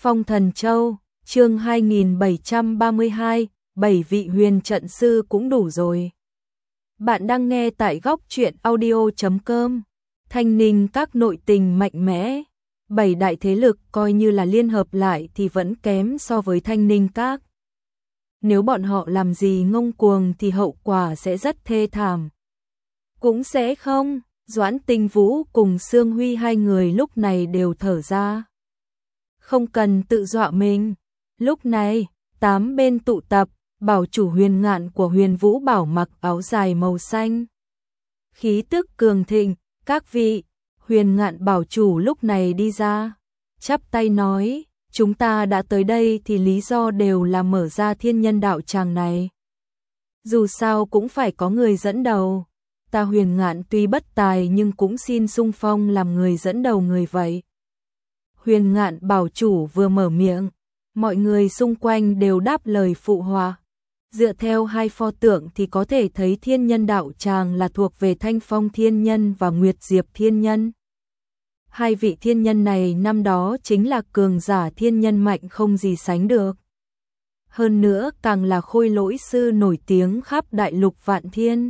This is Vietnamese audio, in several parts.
Phong Thần Châu, chương 2732, 7 vị huyền trận sư cũng đủ rồi. Bạn đang nghe tại góc truyện audio.com. Thanh Ninh các nội tình mạnh mẽ, 7 đại thế lực coi như là liên hợp lại thì vẫn kém so với Thanh Ninh các. Nếu bọn họ làm gì ngông cuồng thì hậu quả sẽ rất thê thảm. Cũng sẽ không, Doãn Tinh Vũ cùng Sương Huy hai người lúc này đều thở ra. Không cần tự dọa mình. Lúc này, 8 bên tụ tập, bảo chủ Huyền Ngạn của Huyền Vũ Bảo mặc áo dài màu xanh. Khí tức cường thịnh, các vị, Huyền Ngạn bảo chủ lúc này đi ra, chắp tay nói, chúng ta đã tới đây thì lý do đều là mở ra thiên nhân đạo tràng này. Dù sao cũng phải có người dẫn đầu, ta Huyền Ngạn tuy bất tài nhưng cũng xin xung phong làm người dẫn đầu người vậy. Huyền Ngạn bảo chủ vừa mở miệng, mọi người xung quanh đều đáp lời phụ họa. Dựa theo hai pho tượng thì có thể thấy thiên nhân đạo tràng là thuộc về Thanh Phong Thiên Nhân và Nguyệt Diệp Thiên Nhân. Hai vị thiên nhân này năm đó chính là cường giả thiên nhân mạnh không gì sánh được. Hơn nữa càng là khôi lỗi sư nổi tiếng khắp đại lục vạn thiên.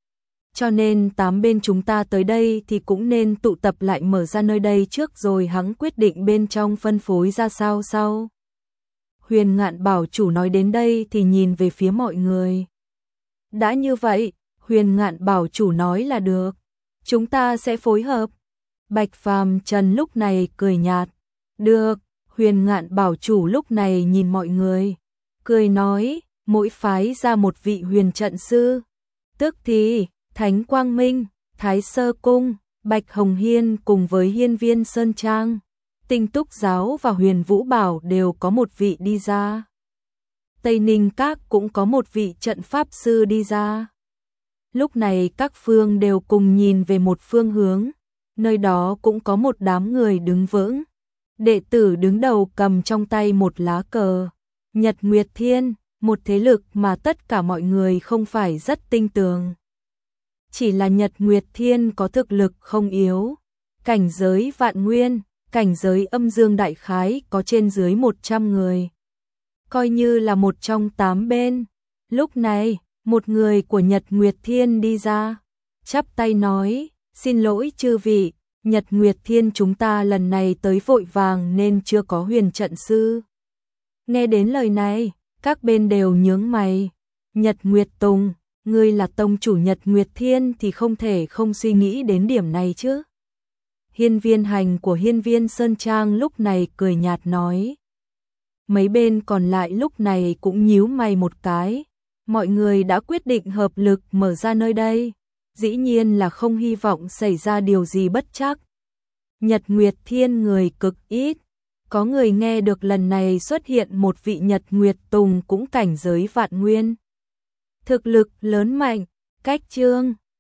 Cho nên 8 bên chúng ta tới đây thì cũng nên tụ tập lại mở ra nơi đây trước rồi hắn quyết định bên trong phân phối ra sao sau. Huyền Ngạn bảo chủ nói đến đây thì nhìn về phía mọi người. Đã như vậy, Huyền Ngạn bảo chủ nói là được. Chúng ta sẽ phối hợp. Bạch Phàm Trần lúc này cười nhạt. Được, Huyền Ngạn bảo chủ lúc này nhìn mọi người. Cười nói, mỗi phái ra một vị huyền trận sư. Tức thì, Thánh Quang Minh, Thái Sơ Cung, Bạch Hồng Hiên cùng với Hiên Viên Sơn Trang, Tinh Túc Giáo và Huyền Vũ Bảo đều có một vị đi ra. Tây Ninh Các cũng có một vị trận pháp sư đi ra. Lúc này các phương đều cùng nhìn về một phương hướng, nơi đó cũng có một đám người đứng vững. Đệ tử đứng đầu cầm trong tay một lá cờ, Nhật Nguyệt Thiên, một thế lực mà tất cả mọi người không phải rất tin tưởng. Chỉ là Nhật Nguyệt Thiên có thực lực không yếu, cảnh giới vạn nguyên, cảnh giới âm dương đại khái có trên dưới 100 người. Coi như là một trong 8 bên. Lúc này, một người của Nhật Nguyệt Thiên đi ra, chắp tay nói, xin lỗi chư vị, Nhật Nguyệt Thiên chúng ta lần này tới vội vàng nên chưa có huyền trận sư. Nghe đến lời này, các bên đều nhướng mày. Nhật Nguyệt Tùng, ngươi là tông chủ Nhật Nguyệt Thiên thì không thể không suy nghĩ đến điểm này chứ. Hiên Viên Hành của Hiên Viên Sơn Trang lúc này cười nhạt nói. Mấy bên còn lại lúc này cũng nhíu mày một cái. Mọi người đã quyết định hợp lực mở ra nơi đây. Dĩ nhiên là không hy vọng xảy ra điều gì bất trắc. Nhật Nguyệt Thiên người cực ít. Có người nghe được lần này xuất hiện một vị Nhật Nguyệt Tùng cũng cảnh giới vạn nguyên. Thực lực lớn mạnh, cách chương